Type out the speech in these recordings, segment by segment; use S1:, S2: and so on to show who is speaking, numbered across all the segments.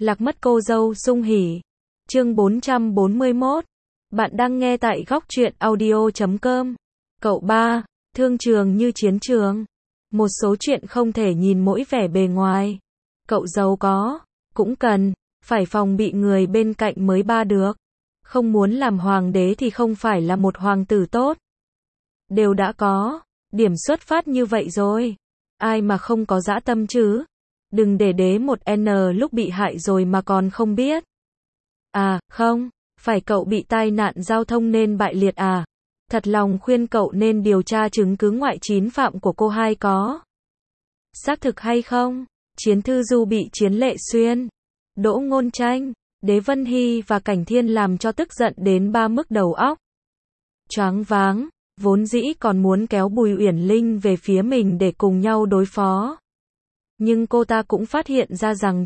S1: Lạc mất cô dâu sung hỉ. Chương 441. Bạn đang nghe tại góc truyện audio.com. Cậu ba, thương trường như chiến trường. Một số chuyện không thể nhìn mỗi vẻ bề ngoài. Cậu giàu có, cũng cần, phải phòng bị người bên cạnh mới ba được. Không muốn làm hoàng đế thì không phải là một hoàng tử tốt. Đều đã có, điểm xuất phát như vậy rồi. Ai mà không có dã tâm chứ? Đừng để đế một N lúc bị hại rồi mà còn không biết. À, không, phải cậu bị tai nạn giao thông nên bại liệt à? Thật lòng khuyên cậu nên điều tra chứng cứ ngoại chín phạm của cô hai có xác thực hay không? Chiến Thư Du bị Chiến Lệ Xuyên, Đỗ Ngôn Tranh, Đế Vân Hy và Cảnh Thiên làm cho tức giận đến ba mức đầu óc choáng váng, vốn dĩ còn muốn kéo Bùi Uyển Linh về phía mình để cùng nhau đối phó. Nhưng cô ta cũng phát hiện ra rằng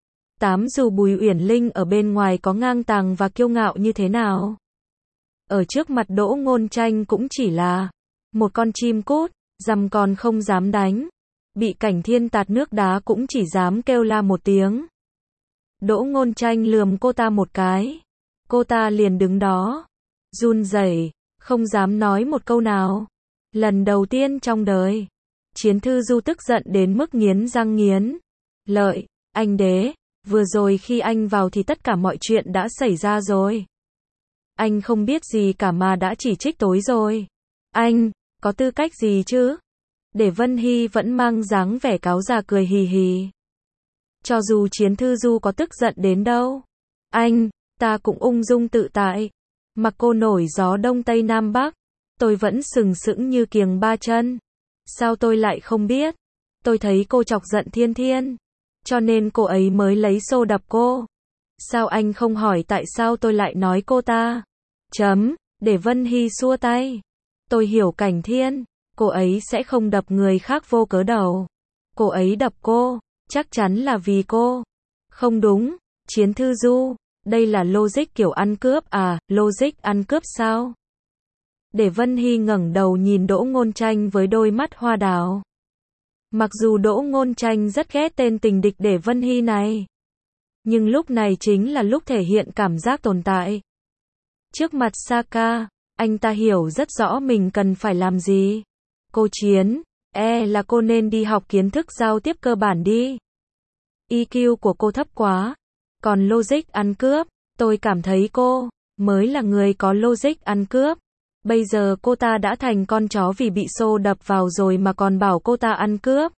S1: dù Bùi Uyển Linh ở bên ngoài có ngang tàng và kiêu ngạo như thế nào, ở trước mặt Đỗ Ngôn Tranh cũng chỉ là một con chim cút, dằm còn không dám đánh. Bị Cảnh Thiên tạt nước đá cũng chỉ dám kêu la một tiếng. Đỗ Ngôn Tranh lườm cô ta một cái. Cô ta liền đứng đó, run rẩy, không dám nói một câu nào. Lần đầu tiên trong đời, Chiến Thư Du tức giận đến mức nghiến răng nghiến lợi. Anh đế, vừa rồi khi anh vào thì tất cả mọi chuyện đã xảy ra rồi. Anh không biết gì cả mà đã chỉ trích tối rồi. Anh, có tư cách gì chứ? Để Vân Hy vẫn mang dáng vẻ cáo già cười hì hì. Cho dù Chiến Thư Du có tức giận đến đâu, ta cũng ung dung tự tại. Mặc cô nổi gió đông tây nam bắc, tôi vẫn sừng sững như kiềng ba chân. Sao tôi lại không biết? Tôi thấy cô chọc giận Thiên Thiên, cho nên cô ấy mới lấy xô đập cô. Sao anh không hỏi tại sao tôi lại nói cô ta? Để Vân Hy xua tay. Tôi hiểu Cảnh Thiên, cô ấy sẽ không đập người khác vô cớ đâu. Cô ấy đập cô, chắc chắn là vì cô. Không đúng, Chiến Thư Du, đây là logic kiểu ăn cướp à, logic ăn cướp sao? Để Vân Hy ngẩng đầu nhìn Đỗ Ngôn Tranh với đôi mắt hoa đào. Mặc dù Đỗ Ngôn Tranh rất ghét tên tình địch Để Vân Hy này, nhưng lúc này chính là lúc thể hiện cảm giác tồn tại. Trước mặt Saka, anh ta hiểu rất rõ mình cần phải làm gì. Cô Chiến, là cô nên đi học kiến thức giao tiếp cơ bản đi. EQ của cô thấp quá. Còn logic ăn cướp, tôi cảm thấy cô mới là người có logic ăn cướp. Bây giờ cô ta đã thành con chó vì bị xô đập vào rồi mà còn bảo cô ta ăn cướp.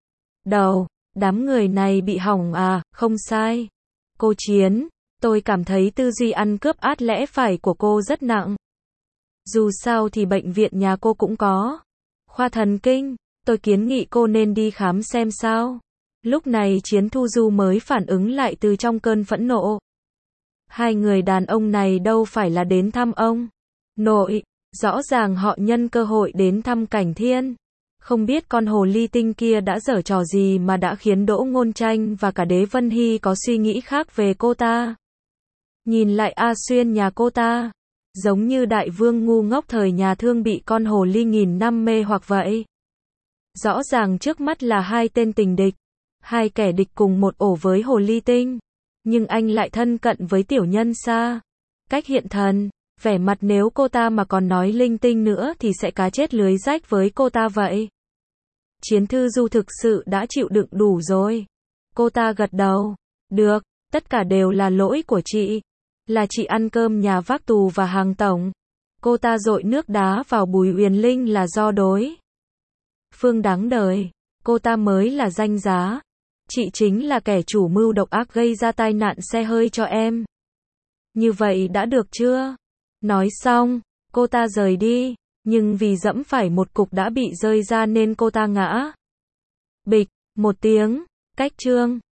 S1: Đám người này bị hỏng à, không sai. Cô Chiến, tôi cảm thấy tư duy ăn cướp át lẽ phải của cô rất nặng. Dù sao thì bệnh viện nhà cô cũng có khoa thần kinh, tôi kiến nghị cô nên đi khám xem sao. Lúc này Chiến Thư Du mới phản ứng lại từ trong cơn phẫn nộ. Hai người đàn ông này đâu phải là đến thăm ông nội, rõ ràng họ nhân cơ hội đến thăm Cảnh Thiên. Không biết con hồ ly tinh kia đã giở trò gì mà đã khiến Đỗ Ngôn Tranh và cả Đế Vân Hy có suy nghĩ khác về cô ta. Nhìn lại A Xuyên nhà cô ta, giống như đại vương ngu ngốc thời nhà Thương bị con hồ ly nghìn năm mê hoặc vậy. Rõ ràng trước mắt là hai tên tình địch, hai kẻ địch cùng một ổ với hồ ly tinh, nhưng anh lại thân cận với tiểu nhân xa cách hiện thần. Vẻ mặt nếu cô ta mà còn nói linh tinh nữa thì sẽ cá chết lưới rách với cô ta vậy. Chiến Thư Du thực sự đã chịu đựng đủ rồi. Cô ta gật đầu. Được, tất cả đều là lỗi của chị. Là chị ăn cơm nhà vác tù và hàng tổng. Cô ta dội nước đá vào Bùi Uyển Linh là do đối phương đáng đời. Cô ta mới là danh giá. Chị chính là kẻ chủ mưu độc ác gây ra tai nạn xe hơi cho em. Như vậy đã được chưa? Nói xong, cô ta rời đi, nhưng vì dẫm phải một cục đã bị rơi ra nên cô ta ngã. Bịch, một tiếng, cách chương.